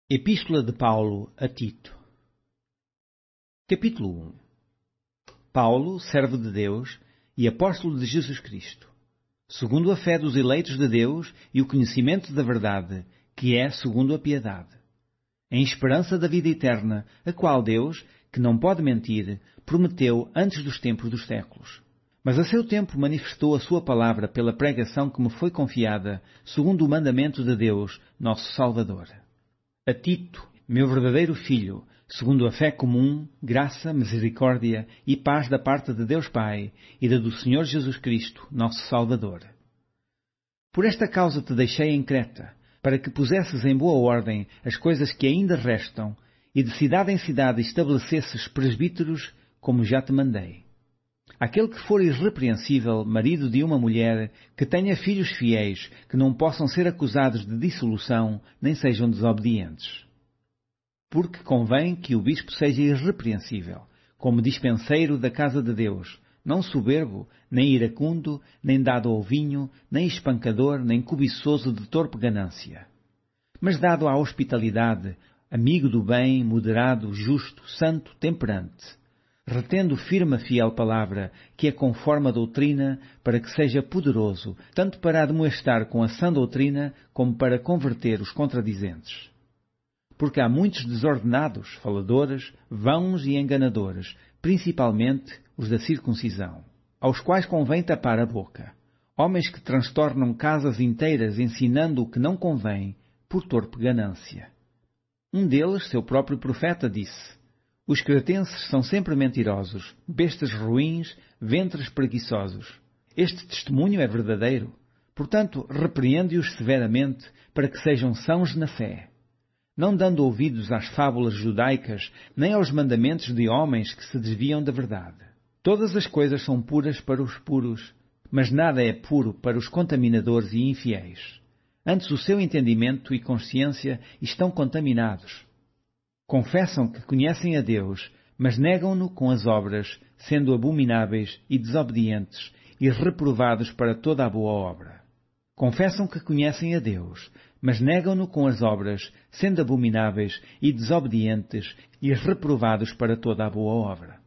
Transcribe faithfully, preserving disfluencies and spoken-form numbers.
Epístola de Paulo a Tito. Capítulo um. Paulo, servo de Deus e apóstolo de Jesus Cristo, segundo a fé dos eleitos de Deus e o conhecimento da verdade, que é segundo a piedade, em esperança da vida eterna, a qual Deus, que não pode mentir, prometeu antes dos tempos dos séculos. Mas a seu tempo manifestou a sua palavra pela pregação que me foi confiada, segundo o mandamento de Deus, nosso Salvador. A Tito, meu verdadeiro filho, segundo a fé comum, graça, misericórdia e paz da parte de Deus Pai e da do Senhor Jesus Cristo, nosso Salvador. Por esta causa te deixei em Creta, para que pusesses em boa ordem as coisas que ainda restam, e de cidade em cidade estabelecesses presbíteros, como já te mandei. Aquele que for irrepreensível, marido de uma mulher, que tenha filhos fiéis, que não possam ser acusados de dissolução, nem sejam desobedientes. Porque convém que o bispo seja irrepreensível, como dispenseiro da casa de Deus, não soberbo, nem iracundo, nem dado ao vinho, nem espancador, nem cobiçoso de torpe ganância. Mas dado à hospitalidade, amigo do bem, moderado, justo, santo, temperante, retendo firme a fiel palavra, que é conforme a doutrina, para que seja poderoso, tanto para admoestar com a sã doutrina, como para converter os contradizentes. Porque há muitos desordenados, faladores, vãos e enganadores, principalmente os da circuncisão, aos quais convém tapar a boca, homens que transtornam casas inteiras ensinando o que não convém, por torpe ganância. Um deles, seu próprio profeta, disse: os cretenses são sempre mentirosos, bestas ruins, ventres preguiçosos. Este testemunho é verdadeiro. Portanto, repreende-os severamente, para que sejam sãos na fé, não dando ouvidos às fábulas judaicas, nem aos mandamentos de homens que se desviam da verdade. Todas as coisas são puras para os puros, mas nada é puro para os contaminadores e infiéis. Antes o seu entendimento e consciência estão contaminados. Confessam que conhecem a Deus, mas negam-no com as obras, sendo abomináveis e desobedientes e reprovados para toda a boa obra. Confessam que conhecem a Deus, mas negam-no com as obras, sendo abomináveis e desobedientes e reprovados para toda a boa obra.